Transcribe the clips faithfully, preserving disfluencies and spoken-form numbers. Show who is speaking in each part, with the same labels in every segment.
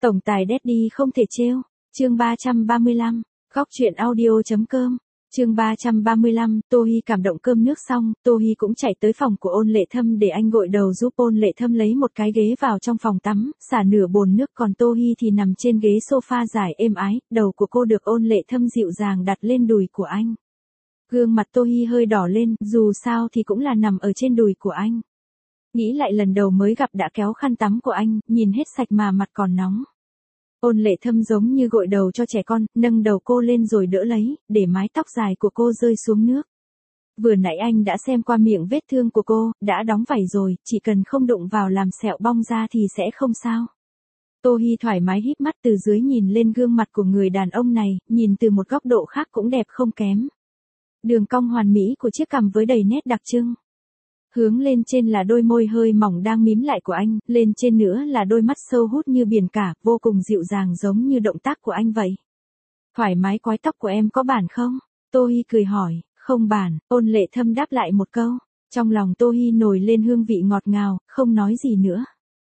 Speaker 1: Tổng tài Daddy không thể trêu. Chương ba trăm ba mươi lăm, Góc truyện audio.com. Chương ba trăm ba mươi lăm, Tô Hi cảm động. Cơm nước xong, Tô Hi cũng chạy tới phòng của Ôn Lệ Thâm để anh gội đầu giúp Ôn Lệ Thâm lấy một cái ghế vào trong phòng tắm, xả nửa bồn nước, còn Tô Hi thì nằm trên ghế sofa dài êm ái, đầu của cô được Ôn Lệ Thâm dịu dàng đặt lên đùi của anh. Gương mặt Tô Hi hơi đỏ lên, dù sao thì cũng là nằm ở trên đùi của anh. Nghĩ lại lần đầu mới gặp đã kéo khăn tắm của anh, nhìn hết sạch mà mặt còn nóng. Ôn Lệ Thâm giống như gội đầu cho trẻ con, nâng đầu cô lên rồi đỡ lấy, để mái tóc dài của cô rơi xuống nước. Vừa nãy anh đã xem qua miệng vết thương của cô, đã đóng vảy rồi, chỉ cần không đụng vào làm sẹo bong ra thì sẽ không sao. Tô Hi thoải mái híp mắt từ dưới nhìn lên gương mặt của người đàn ông này, nhìn từ một góc độ khác cũng đẹp không kém. Đường cong hoàn mỹ của chiếc cằm với đầy nét đặc trưng. Hướng lên trên là đôi môi hơi mỏng đang mím lại của anh, lên trên nữa là đôi mắt sâu hút như biển cả, vô cùng dịu dàng giống như động tác của anh vậy. Thoải mái quái tóc của em có bản không? Tô Hi cười hỏi. Không bản, Ôn Lệ Thâm đáp lại một câu. Trong lòng Tô Hi nổi lên hương vị ngọt ngào, không nói gì nữa.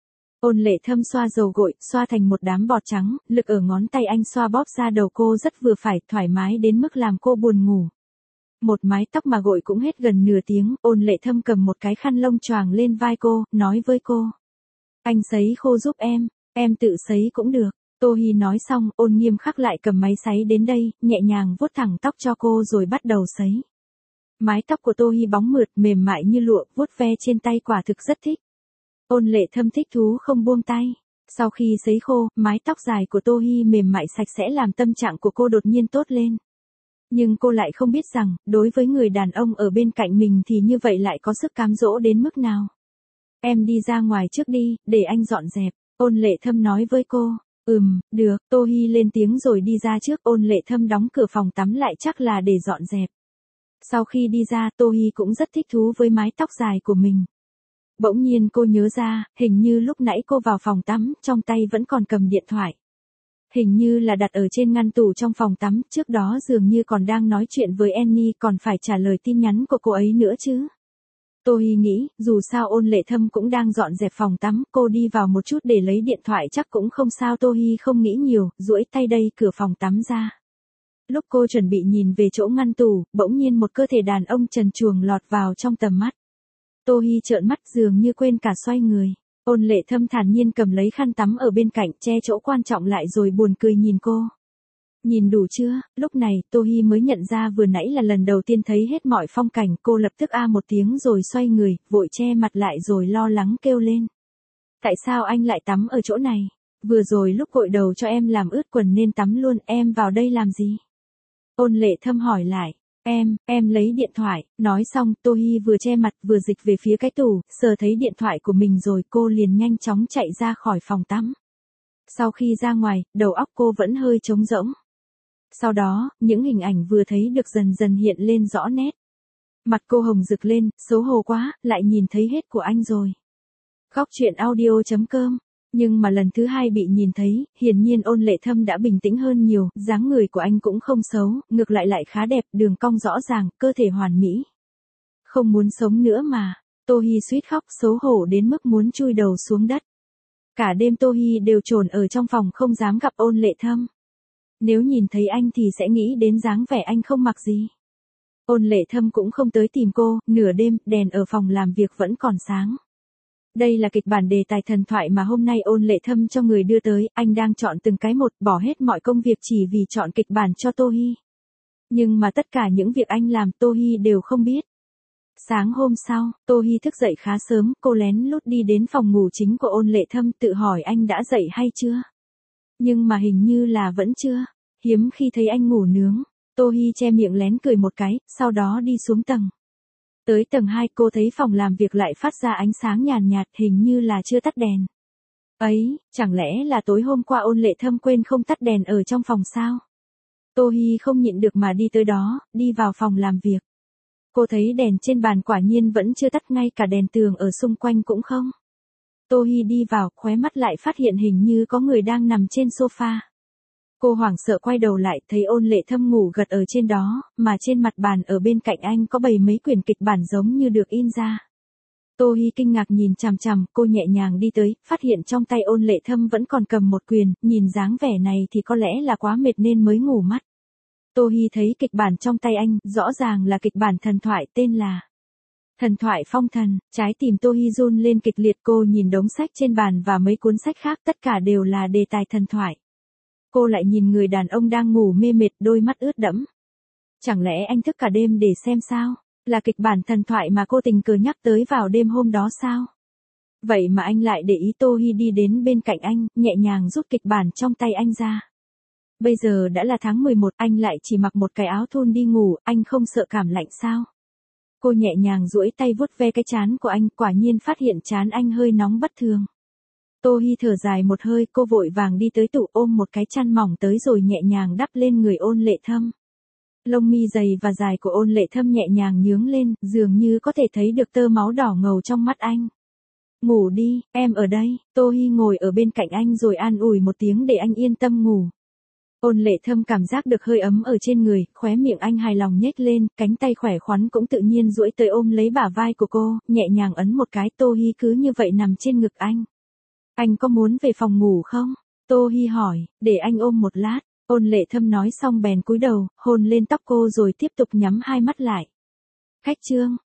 Speaker 1: Ôn Lệ Thâm xoa dầu gội, xoa thành một đám bọt trắng, lực ở ngón tay anh xoa bóp ra đầu cô rất vừa phải, thoải mái đến mức làm cô buồn ngủ. Một mái tóc mà gội cũng hết gần nửa tiếng, Ôn Lệ Thâm cầm một cái khăn lông choàng lên vai cô, nói với cô. Anh sấy khô giúp em, em tự sấy cũng được. Tô Hi nói xong, Ôn nghiêm khắc lại cầm máy sấy đến đây, nhẹ nhàng vuốt thẳng tóc cho cô rồi bắt đầu sấy. Mái tóc của Tô Hi bóng mượt, mềm mại như lụa, vuốt ve trên tay quả thực rất thích. Ôn Lệ Thâm thích thú không buông tay. Sau khi sấy khô, mái tóc dài của Tô Hi mềm mại sạch sẽ làm tâm trạng của cô đột nhiên tốt lên. Nhưng cô lại không biết rằng, đối với người đàn ông ở bên cạnh mình thì như vậy lại có sức cám dỗ đến mức nào. Em đi ra ngoài trước đi, để anh dọn dẹp. Ôn Lệ Thâm nói với cô. Ừm, được. Tô Hi lên tiếng rồi đi ra trước. Ôn Lệ Thâm đóng cửa phòng tắm lại chắc là để dọn dẹp. Sau khi đi ra, Tô Hi cũng rất thích thú với mái tóc dài của mình. Bỗng nhiên cô nhớ ra, hình như lúc nãy cô vào phòng tắm, trong tay vẫn còn cầm điện thoại. Hình như là đặt ở trên ngăn tủ trong phòng tắm, trước đó dường như còn đang nói chuyện với Annie, còn phải trả lời tin nhắn của cô ấy nữa chứ. Tô Hi nghĩ, dù sao Ôn Lệ Thâm cũng đang dọn dẹp phòng tắm, cô đi vào một chút để lấy điện thoại chắc cũng không sao. Tô Hi không nghĩ nhiều, duỗi tay đẩy cửa phòng tắm ra. Lúc cô chuẩn bị nhìn về chỗ ngăn tủ, bỗng nhiên một cơ thể đàn ông trần truồng lọt vào trong tầm mắt. Tô Hi trợn mắt dường như quên cả xoay người. Ôn Lệ Thâm thản nhiên cầm lấy khăn tắm ở bên cạnh che chỗ quan trọng lại rồi buồn cười nhìn cô. Nhìn đủ chưa? Lúc này Tô Hi mới nhận ra vừa nãy là lần đầu tiên thấy hết mọi phong cảnh. Cô lập tức a một tiếng rồi xoay người, vội che mặt lại rồi lo lắng kêu lên. Tại sao anh lại tắm ở chỗ này? Vừa rồi lúc gội đầu cho em làm ướt quần nên tắm luôn, em vào đây làm gì? Ôn Lệ Thâm hỏi lại. Em, em lấy điện thoại. Nói xong, Tô Hi vừa che mặt vừa dịch về phía cái tủ, sờ thấy điện thoại của mình rồi cô liền nhanh chóng chạy ra khỏi phòng tắm. Sau khi ra ngoài, đầu óc cô vẫn hơi trống rỗng. Sau đó, những hình ảnh vừa thấy được dần dần hiện lên rõ nét. Mặt cô hồng rực lên, xấu hổ quá, lại nhìn thấy hết của anh rồi. Góc truyện audio.com. Nhưng mà lần thứ hai bị nhìn thấy, hiển nhiên Ôn Lệ Thâm đã bình tĩnh hơn nhiều, dáng người của anh cũng không xấu, ngược lại lại khá đẹp, đường cong rõ ràng, cơ thể hoàn mỹ. Không muốn sống nữa mà. Tô Hi suýt khóc, xấu hổ đến mức muốn chui đầu xuống đất. Cả đêm Tô Hi đều trồn ở trong phòng không dám gặp Ôn Lệ Thâm. Nếu nhìn thấy anh thì sẽ nghĩ đến dáng vẻ anh không mặc gì. Ôn Lệ Thâm cũng không tới tìm cô, nửa đêm, đèn ở phòng làm việc vẫn còn sáng. Đây là kịch bản đề tài thần thoại mà hôm nay Ôn Lệ Thâm cho người đưa tới, anh đang chọn từng cái một, bỏ hết mọi công việc chỉ vì chọn kịch bản cho Tô Hi. Nhưng mà tất cả những việc anh làm Tô Hi đều không biết. Sáng hôm sau, Tô Hi thức dậy khá sớm, cô lén lút đi đến phòng ngủ chính của Ôn Lệ Thâm tự hỏi anh đã dậy hay chưa. Nhưng mà hình như là vẫn chưa, hiếm khi thấy anh ngủ nướng. Tô Hi che miệng lén cười một cái, sau đó đi xuống tầng. Tới tầng hai cô thấy phòng làm việc lại phát ra ánh sáng nhàn nhạt, hình như là chưa tắt đèn. Ấy, chẳng lẽ là tối hôm qua Ôn Lệ Thâm quên không tắt đèn ở trong phòng sao? Tô Hi không nhịn được mà đi tới đó, đi vào phòng làm việc. Cô thấy đèn trên bàn quả nhiên vẫn chưa tắt, ngay cả đèn tường ở xung quanh cũng không. Tô Hi đi vào, khóe mắt lại phát hiện hình như có người đang nằm trên sofa. Cô hoảng sợ quay đầu lại, thấy Ôn Lệ Thâm ngủ gật ở trên đó, mà trên mặt bàn ở bên cạnh anh có bày mấy quyển kịch bản giống như được in ra. Tô Hi kinh ngạc nhìn chằm chằm, cô nhẹ nhàng đi tới, phát hiện trong tay Ôn Lệ Thâm vẫn còn cầm một quyền, nhìn dáng vẻ này thì có lẽ là quá mệt nên mới ngủ mất. Tô Hi thấy kịch bản trong tay anh, rõ ràng là kịch bản thần thoại tên là Thần thoại phong thần, trái tim Tô Hi run lên kịch liệt, cô nhìn đống sách trên bàn và mấy cuốn sách khác, tất cả đều là đề tài thần thoại. Cô lại nhìn người đàn ông đang ngủ mê mệt, đôi mắt ướt đẫm. Chẳng lẽ anh thức cả đêm để xem sao? Là kịch bản thần thoại mà cô tình cờ nhắc tới vào đêm hôm đó sao? Vậy mà anh lại để ý. Tô Hi đi đến bên cạnh anh, nhẹ nhàng rút kịch bản trong tay anh ra. Bây giờ đã là tháng mười một, anh lại chỉ mặc một cái áo thun đi ngủ, anh không sợ cảm lạnh sao? Cô nhẹ nhàng duỗi tay vuốt ve cái trán của anh, quả nhiên phát hiện trán anh hơi nóng bất thường. Tô Hi thở dài một hơi, cô vội vàng đi tới tủ ôm một cái chăn mỏng tới rồi nhẹ nhàng đắp lên người Ôn Lệ Thâm. Lông mi dày và dài của Ôn Lệ Thâm nhẹ nhàng nhướng lên, dường như có thể thấy được tơ máu đỏ ngầu trong mắt anh. Ngủ đi, em ở đây. Tô Hi ngồi ở bên cạnh anh rồi an ủi một tiếng để anh yên tâm ngủ. Ôn Lệ Thâm cảm giác được hơi ấm ở trên người, khóe miệng anh hài lòng nhếch lên, cánh tay khỏe khoắn cũng tự nhiên duỗi tới ôm lấy bả vai của cô, nhẹ nhàng ấn một cái. Tô Hi cứ như vậy nằm trên ngực anh. Anh có muốn về phòng ngủ không? Tô Hi hỏi, để anh ôm một lát. Ôn Lệ Thâm nói xong bèn cúi đầu, hôn lên tóc cô rồi tiếp tục nhắm hai mắt lại. Khách trương,